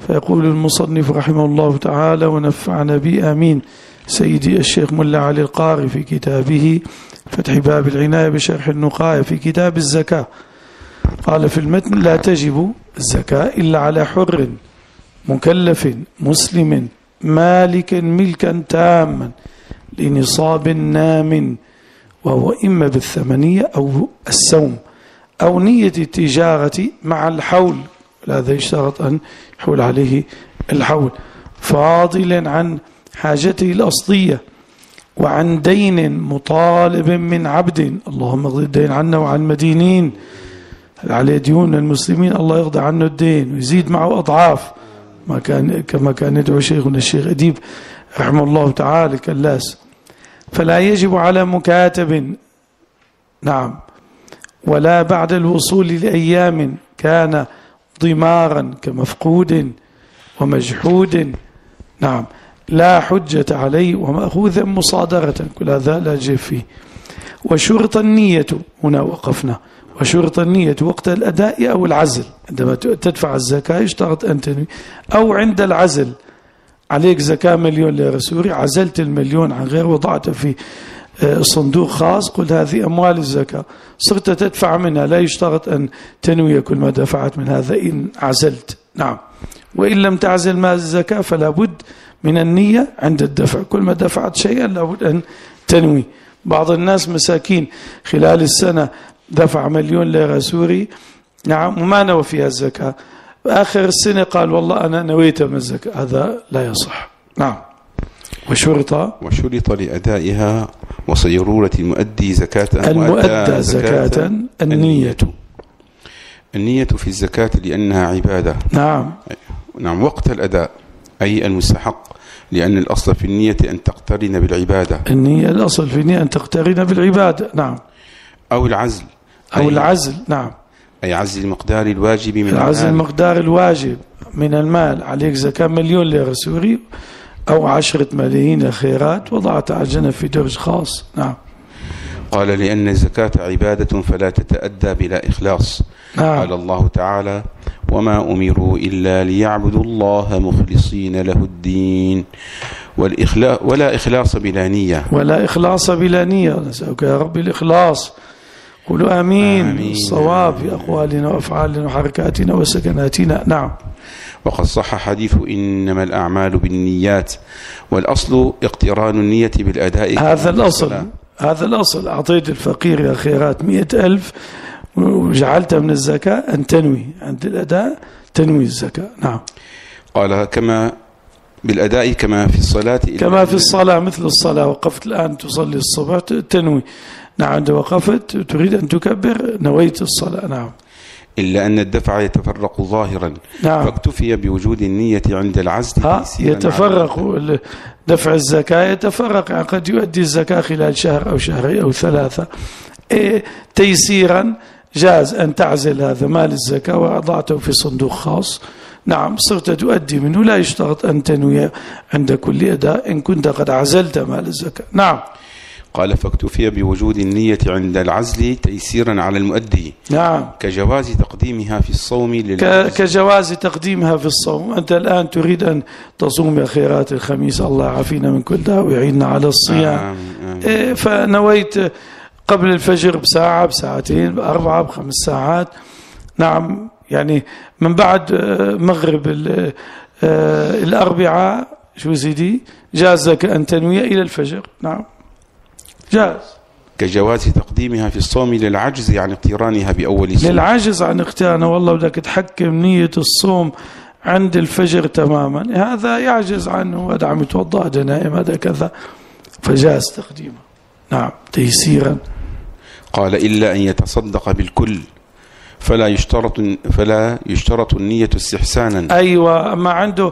فيقول المصنف رحمه الله تعالى ونفعنا به آمين سيدي الشيخ ملا علي القاري في كتابه فتح باب العناية بشرح النقاية في كتاب الزكاة قال في المتن: لا تجب الزكاة إلا على حر مكلف مسلم مالك ملكا تاما لنصاب نام، وهو إما بالثمنية أو السوم أو نية التجارة مع الحول، هذا يشترط أن يحول عليه الحول، فاضلا عن حاجته الأصلية وعن دين مطالب من عبد، اللهم اقضي الدين عنا وعن مدينين عليه ديون المسلمين، الله يقضي عنه الدين ويزيد معه أضعاف كما كان يدعو شيخنا الشيخ أديب رحمه الله تعالى الكلاس. فلا يجب على مكاتب نعم ولا بعد الوصول لأيام كان ضمارا كمفقود ومجحود نعم لا حجة عليه ومأخوذا مصادرة، كل هذا لا جيب فيه. وشرط النية، هنا وقفنا، وشرط النية وقت الأداء أو العزل، عندما تدفع الزكاة يشترط أن تنوي، أو عند العزل عليك زكاة 1,000,000 ليرة سوري، عزلت 1,000,000 عن غير وضعته في صندوق خاص، قلت هذه أموال الزكاة، صرت تدفع منها، لا يشترط أن تنوي كل ما دفعت من هذا إن عزلت نعم. وإن لم تعزل مال الزكاة فلا بد من النية عند الدفع، كل ما دفعت شيئا لابد أن تنوي. بعض الناس مساكين خلال السنة دفع 1,000,000 ليرة سوري نعم وما نوى فيها الزكاة، آخر السنة قال والله أنا نويت من الزكاة، هذا لا يصح نعم. وشرط لأدائها وصيرورة المؤدي زكاة المؤدى زكاة النية في الزكاة لأنها عبادة نعم وقت الأداء أي المستحق، لأن الأصل في النية أن تقترن بالعبادة، النية الأصل في النية أن تقترن بالعبادة نعم. أو العزل نعم أي عزل المقدار الواجب من عزل المقدار الواجب من المال، عليك زكاة 1,000,000 ليرة سوري أو 10 ملايين خيرات وضعت على جنب في درج خاص نعم. قال لأن الزكاة عبادة فلا تتأدى بلا إخلاص قال الله تعالى: وما أمروا إلا ليعبدوا الله مخلصين له الدين ولا إخلاص بلا نية نسألك يا رب الإخلاص، قولوا آمين الصواب في أقوالنا وأفعالنا وحركاتنا وسكناتنا نعم. وقد صح حديث إنما الأعمال بالنيات، والأصل اقتران النية بالأداء، هذا الأصل أعطيت الفقير يا خيرات 100,000 وجعلتها من الزكاة أن تنوي عند الأداء تنوي الزكاة نعم. قال كما بالأداء كما في الصلاة مثل الصلاة، وقفت الآن تصلي الصبح تنوي نعم، عند وقفت تريد أن تكبر نويت الصلاة نعم. إلا أن الدفع يتفرق ظاهرا نعم. فاكتفي بوجود النية عند العزل يتفرق دفع الزكاة يتفرق، يعني قد يؤدي الزكاة خلال شهر أو شهرين أو 3 تيسيرا جاز أن تعزل هذا مال الزكاة وأضعته في صندوق خاص نعم، صرت تؤدي منه، لا يشترط أن تنوي عند كل أداء إن كنت قد عزلت مال الزكاة نعم. قال فاكتفي بوجود النية عند العزل تيسيرا على المؤدي نعم، كجواز تقديمها في الصوم كجواز تقديمها في الصوم. أنت الآن تريد أن تصوم يا خيرات الخميس، الله يعافينا من كل داء ويعيننا على الصيام فنويت قبل الفجر بساعة بساعتين ب4 ب5 ساعات نعم، يعني من بعد مغرب الأربعاء شو سيدي جاز لك أن تنوي إلى الفجر نعم جاز، كجواز تقديمها في الصوم للعجز عن اقترانها بأول الصوم، للعجز عن اقترانها، والله بدك تحكم نية الصوم عند الفجر تماما، هذا يعجز عنه، هذا عم يتوضأ جنائم هذا كذا، فجاز تقديمه نعم تيسيرا. قال إلا أن يتصدق بالكل فلا يشترط النية استحسانا. أيوة، أما عنده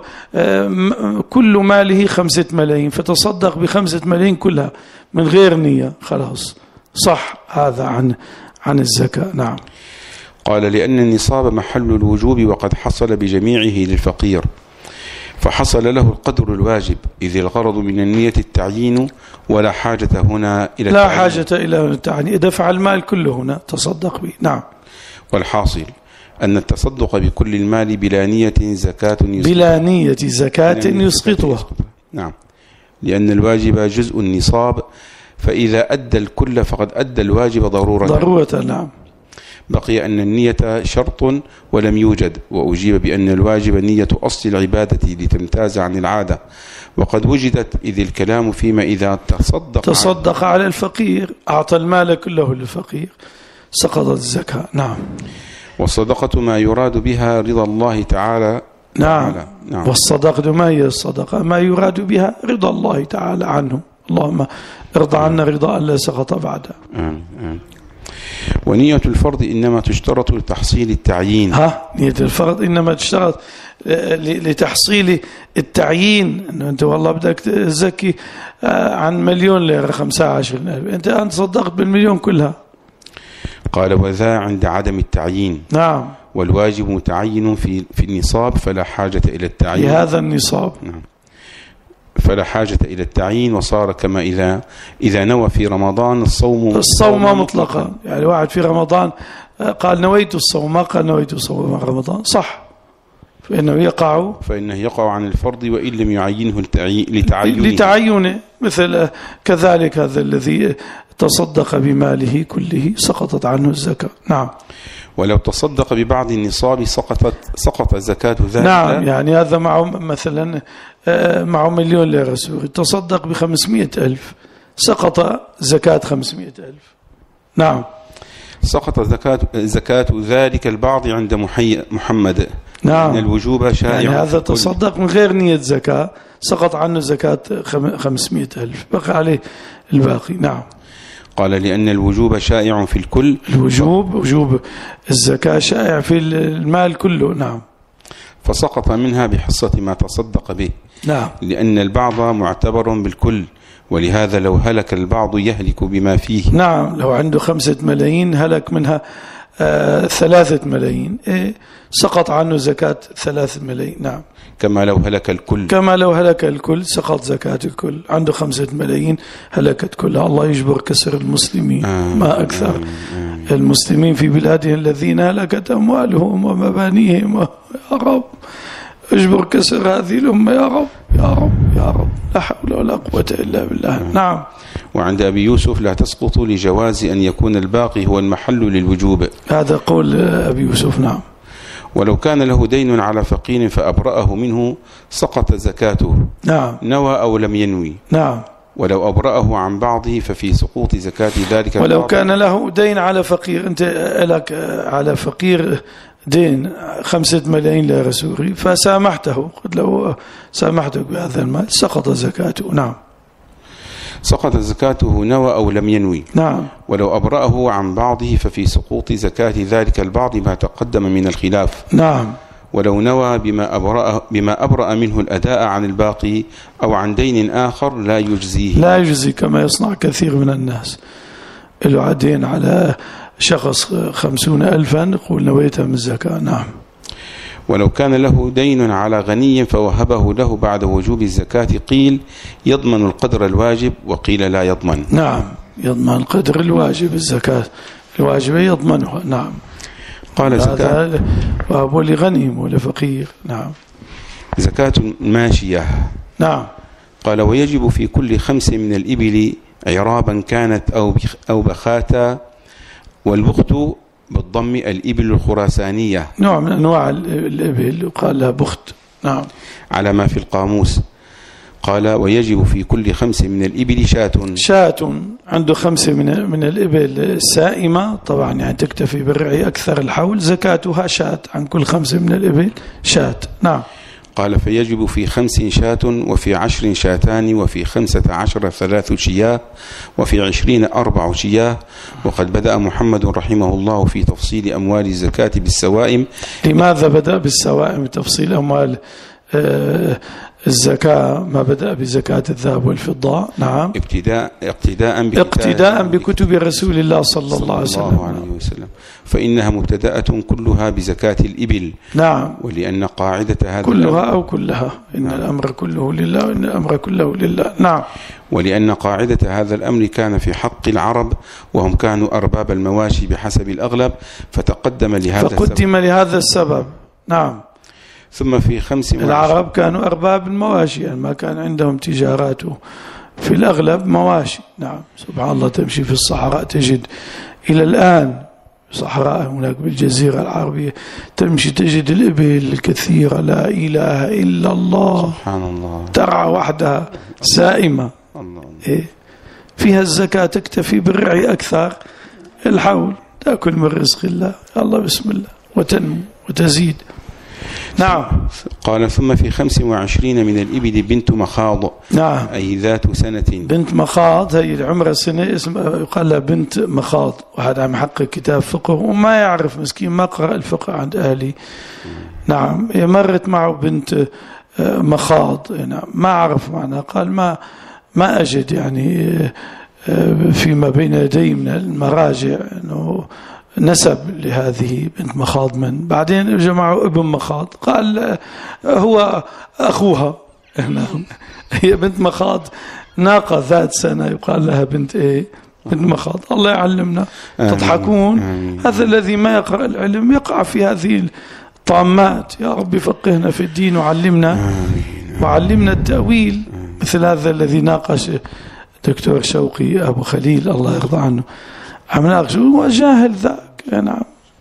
كل ماله 5 ملايين فتصدق ب5 ملايين كلها من غير نية، خلاص صح هذا عن الزكاة نعم. قال لأن النصاب محل الوجوب وقد حصل بجميعه للفقير، فحصل له القدر الواجب، إذ الغرض من النية التعيين ولا حاجة هنا إلى لا حاجة إلى التعيين، دفع المال كله هنا تصدق به نعم. والحاصل أن التصدق بكل المال بلا نية زكاة يسقطها. نعم، لأن الواجب جزء النصاب، فإذا أدى الكل فقد أدى الواجب ضرورة. نعم. بقي أن النية شرط ولم يوجد، وأجيب بأن الواجب نية أصل العبادة لتمتاز عن العادة، وقد وجدت، إذ الكلام فيما إذا تصدق على الفقير، أعطى المال كله للفقير، سقطت الزكاة. نعم. والصدقة ما يراد بها رضا الله تعالى. نعم. والصدقة ما هي الصدقة؟ ما يراد بها رضا الله تعالى عنه. اللهم ارضى عنا رضا لا سقط بعده. ونية الفرض إنما تشترط لتحصيل التعيين. نية الفرض إنما تشترط لتحصيل التعيين، أنه أنت والله بدك تزكي عن 1,000,000 ليرة 15,000، أنت صدقت بالمليون كلها. قال وذا عند عدم التعيين. نعم. والواجب متعين في النصاب، فلا حاجة إلى التعيين في هذا النصاب. نعم. فلا حاجة إلى التعيين، وصار كما إذا نوى في رمضان الصوم مطلقا. يعني واحد في رمضان قال نويت الصوم، ما قال نويت الصوم مع رمضان، صح، فإنه يقع عن الفرض وإن لم يعينه لتعينه. مثل كذلك هذا الذي تصدق بماله كله سقطت عنه الزكاة. نعم. ولو تصدق ببعض النصاب سقط زكاة ذلك. نعم. يعني هذا معه مثلا معه 1,000,000 ليرة سوري، تصدق ب500,000، سقط زكاة 500,000. نعم. سقط زكاة ذلك البعض عند محمد. نعم. إن الوجوب شائع. يعني هذا تصدق من غير نية زكاة، سقط عنه زكاة 500,000، بقى عليه الباقي. نعم. قال لأن الوجوب شائع في الكل. وجوب الزكاة شائع في المال كله. نعم. فسقط منها بحصة ما تصدق به. نعم. لأن البعض معتبر بالكل، ولهذا لو هلك البعض يهلك بما فيه. نعم. لو عنده 5 ملايين هلك منها 3 ملايين، سقط عنه زكاة 3 ملايين. نعم. كما لو هلك الكل سقط زكاة الكل. عنده 5 ملايين هلكت كلها. الله يجبر كسر المسلمين. ما أكثر المسلمين في بلادهم الذين هلكت أموالهم ومبانيهم. يا رب اجبر كسر هذه الأمة يا رب يا رب يا رب، لا حول ولا قوة إلا بالله. نعم. وعند أبي يوسف لا تسقط لجواز أن يكون الباقي هو المحل للوجوب. هذا قول أبي يوسف. نعم. ولو كان له دين على فقير فأبرأه منه سقط زكاته. نعم. نوى أو لم ينوي. نعم. ولو أبرأه عن بعضه ففي سقوط زكاة ذلك. ولو كان له دين على فقير، أنت لك على فقير دين 5 ملايين ليرة سوري، فسامحته، قد لو سامحتك بهذا المال سقط زكاته. نعم. سقط زكاته نوى أو لم ينوي. نعم. ولو أبرأه عن بعضه ففي سقوط زكاة ذلك البعض ما تقدم من الخلاف. نعم. ولو نوى بما أبرأ منه الأداء عن الباقي أو عن دين آخر لا يجزي كما يصنع كثير من الناس. له عدين على شخص 50,000 يقول نويتها من الزكاة. نعم. ولو كان له دين على غني فوهبه له بعد وجوب الزكاة قيل يضمن القدر الواجب، وقيل لا يضمن. نعم. يضمن قدر الواجب، الزكاة الواجب يضمنها. نعم. قال زكاة وهو لغني ولفقير. نعم. زكاة الماشية. نعم. قال ويجب في كل 5 من الإبل عرابا كانت أو بخاتا، والبخت بالضم الإبل الخراسانية، نوع من أنواع الإبل وقال لها بخت. نعم. على ما في القاموس. قال ويجب في كل 5 من الإبل شاة. عنده 5 من الإبل سائمة، طبعا يعني تكتفي بالرعي أكثر الحول، زكاتها شاة. عن كل 5 من الإبل شاة. نعم. قال فيجب في 5 شاة، وفي 10 شاتان، وفي 15 3 شياه، وفي 20 4 شياه. وقد بدأ محمد رحمه الله في تفصيل أموال الزكاة بالسوائم. لماذا بدأ بالسوائم تفصيل أموال الزكاة ما بدأ بزكاة الذهب والفضة. نعم. اقتداء بكتب رسول الله صلى الله عليه وسلم. فإنها مبتدأة كلها بزكاة الإبل. نعم. ولأن قاعدة هذا كلها أو كلها إن نعم. الأمر كله لله وإن الأمر كله لله. نعم. ولأن قاعدة هذا الأمر كان في حق العرب وهم كانوا أرباب المواشي بحسب الأغلب فقدم لهذا السبب. نعم. ثم في 25 العرب كانوا أرباب المواشي، يعني ما كان عندهم تجارات في الأغلب مواشي. نعم. سبحان الله، تمشي في الصحراء تجد إلى الآن صحراء هناك بالجزيرة العربية تمشي تجد الإبل الكثيرة، لا إله إلا الله، سبحان الله، ترعى وحدها سائمة. الله. فيها الزكاة، تكتفي بالرعي أكثر الحول، تأكل من رزق الله. الله بسم الله وتنمو وتزيد. نعم. قال ثم في 25 من الإبل بنت مخاض. نعم. أي ذات سنة. بنت مخاض هي العمر سنة، اسم يقال لها بنت مخاض. وهذا عم يحقق كتاب فقه وما يعرف مسكين، ما قرأ الفقه عند أهلي. نعم. هي مرت معه بنت مخاض. نعم. ما عرف معناها، قال ما أجد يعني فيما بين يدي من المراجع أنه نسب لهذه بنت مخاض. من بعدين جمعوا ابن مخاض، قال هو أخوها. هي بنت مخاض ناقة ذات سنة يقال لها بنت إيه؟ بنت مخاض. الله يعلمنا. تضحكون. هذا الذي ما يقرأ العلم يقع في هذه الطامات. يا رب فقهنا في الدين وعلمنا التأويل. مثل هذا الذي ناقش دكتور شوقي أبو خليل الله يرضى عنه، عم ناقشه هو جاهل ذاك. نعم.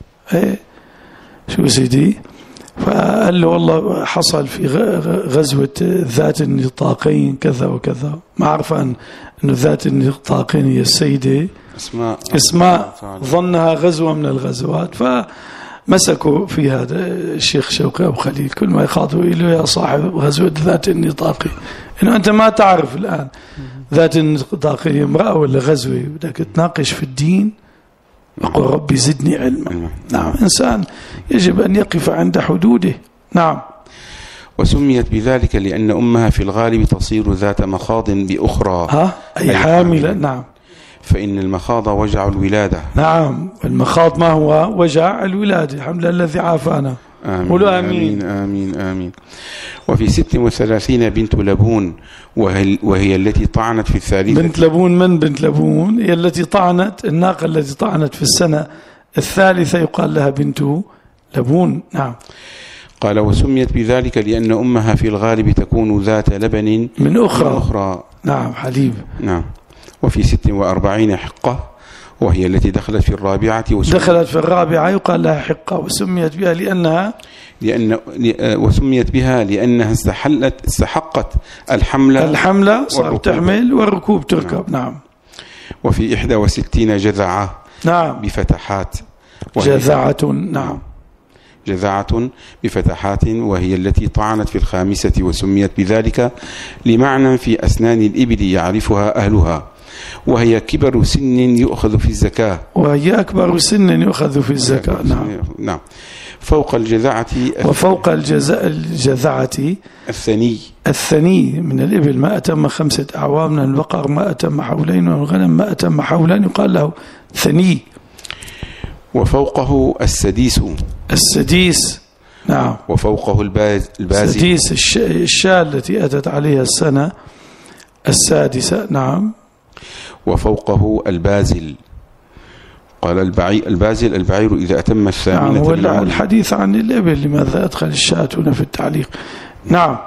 شو سيدي؟ فقال له والله حصل في غزوة ذات النطاقين كذا وكذا. ما عرف أنه ذات النطاقين هي السيدة اسماء ظنها غزوة من الغزوات، فمسكوا في هذا الشيخ شوقي أبو خليل. كل ما يخاطبوا له يا صاحب غزوة ذات النطاقين، إنه أنت ما تعرف الآن ذات النطاقين امرأة ولا غزوة، بدك تناقش في الدين. يقول ربي زدني علما. نعم. إنسان يجب أن يقف عند حدوده. نعم. وسميت بذلك لأن أمها في الغالب تصير ذات مخاض بأخرى، أي حاملة. نعم. فإن المخاض وجع الولادة. نعم. المخاض ما هو؟ وجع الولادة. الحمد لله الذي عافانا. قولوا آمين. آمين آمين. وفي 36 بنت لبون، وهي التي طعنت في الثالثة. بنت لبون. من بنت لبون؟ هي التي طعنت، الناقة التي طعنت في السنة الثالثة يقال لها بنت لبون. نعم. قال وسميت بذلك لأن أمها في الغالب تكون ذات لبن من أخرى. نعم. حليب. نعم. وفي 46 حقة، وهي التي دخلت في الرابعة. دخلت في الرابعة يقال لها حقة. وسميت بها لأنها استحقت الحملة صارت تحمل والركوب تركب. نعم. وفي 61 جذعة. نعم. بفتحات. جذعة. نعم. جذعة بفتحات، وهي التي طعنت في الخامسة. وسميت بذلك لمعنى في أسنان الإبل يعرفها أهلها، وهي كبر سن يؤخذ في الزكاة. وهي أكبر سن يؤخذ في الزكاة. نعم. نعم. فوق الجذعة وفوق الجذعة الثني من الإبل ما أتم 5 أعوام، من البقر ما أتم حولين، ومن الغنم ما أتم حولين يقال له ثني. وفوقه السديس. نعم. وفوقه البازل. السديس الشاة التي أتت عليها السنة السادسة. نعم. وفوقه البازل. قال البعير إذا أتم الثامنة. نعم. الحديث عن الإبل، لماذا أدخل الشاة هنا في التعليق. نعم.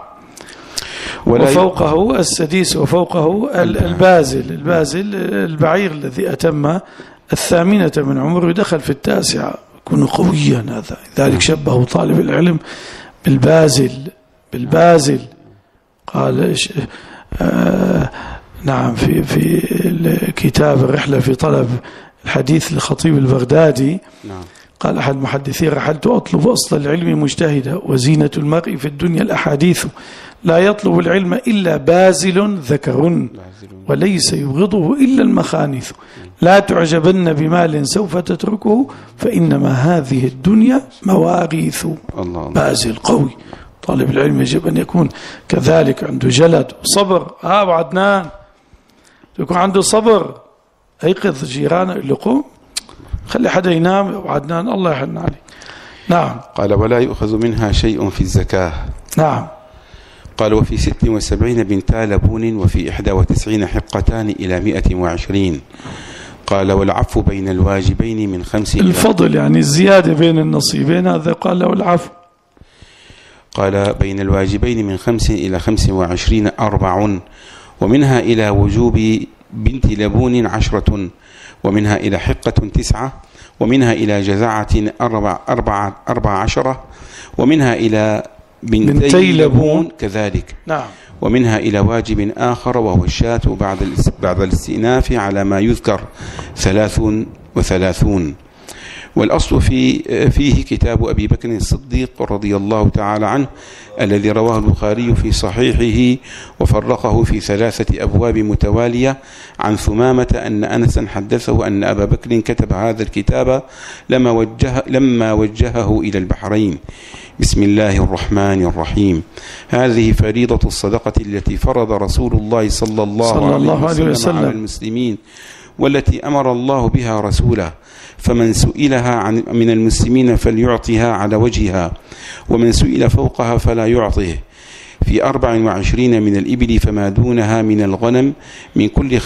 وفوقه السديس، وفوقه البازل البعير الذي أتم 8 من عمره دخل في 9، يكون قويا. هذا ذلك شبه طالب العلم بالبازل. قال نعم في الكتاب الرحلة في طلب الحديث للخطيب البغدادي. نعم. قال أحد المحدثين رحلت أطلب أصل العلم مجتهدا، وزينة المرء في الدنيا الأحاديث، لا يطلب العلم إلا بازل ذكر، وليس يبغضه إلا المخانث، لا تعجبن بمال سوف تتركه، فإنما هذه الدنيا مواريث. الله. بازل قوي طالب العلم يجب أن يكون كذلك عنده جلد وصبر. أبو عدنان يكون عنده صبر، أيقظ جيرانه اللي قوم خلي حدا ينام. أبو عدنان الله يحن عليه. نعم. قال ولا يؤخذ منها شيء في الزكاة. نعم. قال وفي 76 بنتا لبون وفي 91 حقتان إلى 120. قال والعفو بين الواجبين من 5 الفضل يعني الزيادة بين النصيبين، هذا قال له العفو. قال بين الواجبين من 5 إلى 25 4، ومنها إلى وجوب بنت لبون 10، ومنها إلى حقة 9، ومنها إلى جزعة 14، ومنها إلى بنتي لبون كذلك. نعم. ومنها إلى واجب آخر وهو الشاة بعد الاستئناف على ما يذكر 33. والأصل فيه كتاب أبي بكر الصديق رضي الله تعالى عنه الذي رواه البخاري في صحيحه وفرقه في 3 أبواب متوالية عن ثمامة أن أنسا حدثه أن أبا بكر كتب هذا الكتاب لما وجهه إلى البحرين. بسم الله الرحمن الرحيم. هذه فريضة الصدقة التي فرض رسول الله صلى الله عليه وسلم على المسلمين، والتي أمر الله بها رسوله، فمن سئلها من المسلمين فليعطها على وجهها، ومن سئل فوقها فلا يعطيه. في 24 من الإبل فما دونها من الغنم من كل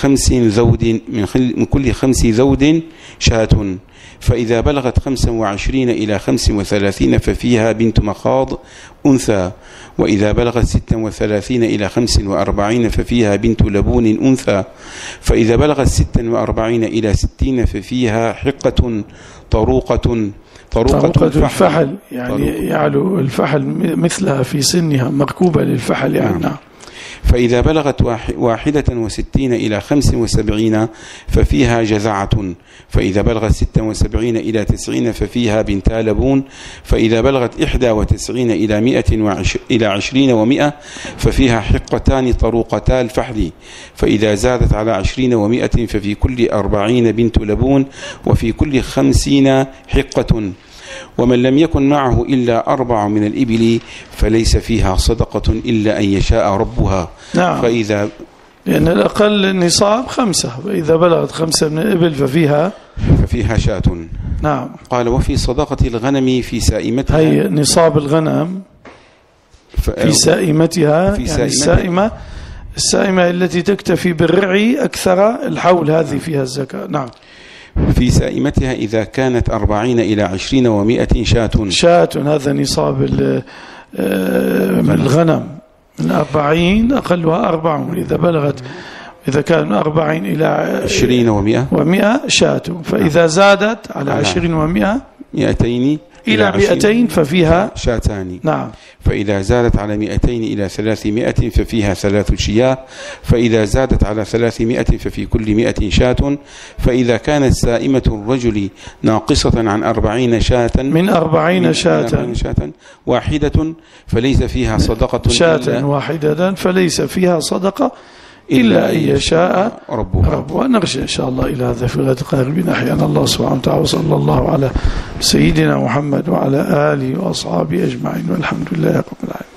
5 ذود شاة، فإذا بلغت 25 إلى 35 ففيها بنت مخاض أنثى، وإذا بلغت 36 إلى 45 ففيها بنت لبون أنثى، فإذا بلغت 46 إلى 60 ففيها حقة طروقة الفحل، يعني يعلو الفحل مثلها في سنها مركوبة للفحل يعني. نعم. فإذا بلغت 61 إلى 75 ففيها جزعة، فإذا بلغت 76 إلى 90 ففيها بنتا لبون، فإذا بلغت 91 إلى 20 و100 ففيها حقتان طروقتا الفحل، فإذا زادت على 20 و100 ففي كل 40 بنت لبون، وفي كل 50 حقة. ومن لم يكن معه إلا 4 من الإبل فليس فيها صدقة إلا أن يشاء ربها. نعم. لأن الأقل نصاب 5، فإذا بلغت 5 من الإبل ففيها شاة. نعم. قال وفي صدقة الغنم في سائمتها، هي نصاب الغنم في سائمتها، يعني السائمة التي تكتفي بالرعي أكثر الحول، هذه فيها الزكاة. نعم. في سائمتها إذا كانت 40 إلى 20 و100 شاة، هذا نصاب من الغنم، من 40 أقلها 40، إذا كان 40 إلى 20 و100 شاة، فإذا زادت على 20 و100 200 إلى 200 ففيها شاتان. نعم. فإذا زادت على 200 إلى 300 ففيها 3 شياه، فإذا زادت على 300 ففي كل 100 شاة. فإذا كانت سائمة الرجل ناقصة عن 40 شاة، من 40 شاة واحدة فليس فيها صدقة، شاة واحدة فليس فيها صدقة إلا أن يشاء ربها. ونرجع إن شاء الله إلى هذا في غد قريب. أحيانا الله سبحانه وتعالى، وصلى الله على سيدنا محمد وعلى آله وأصحابه أجمعين، والحمد لله رب العالمين.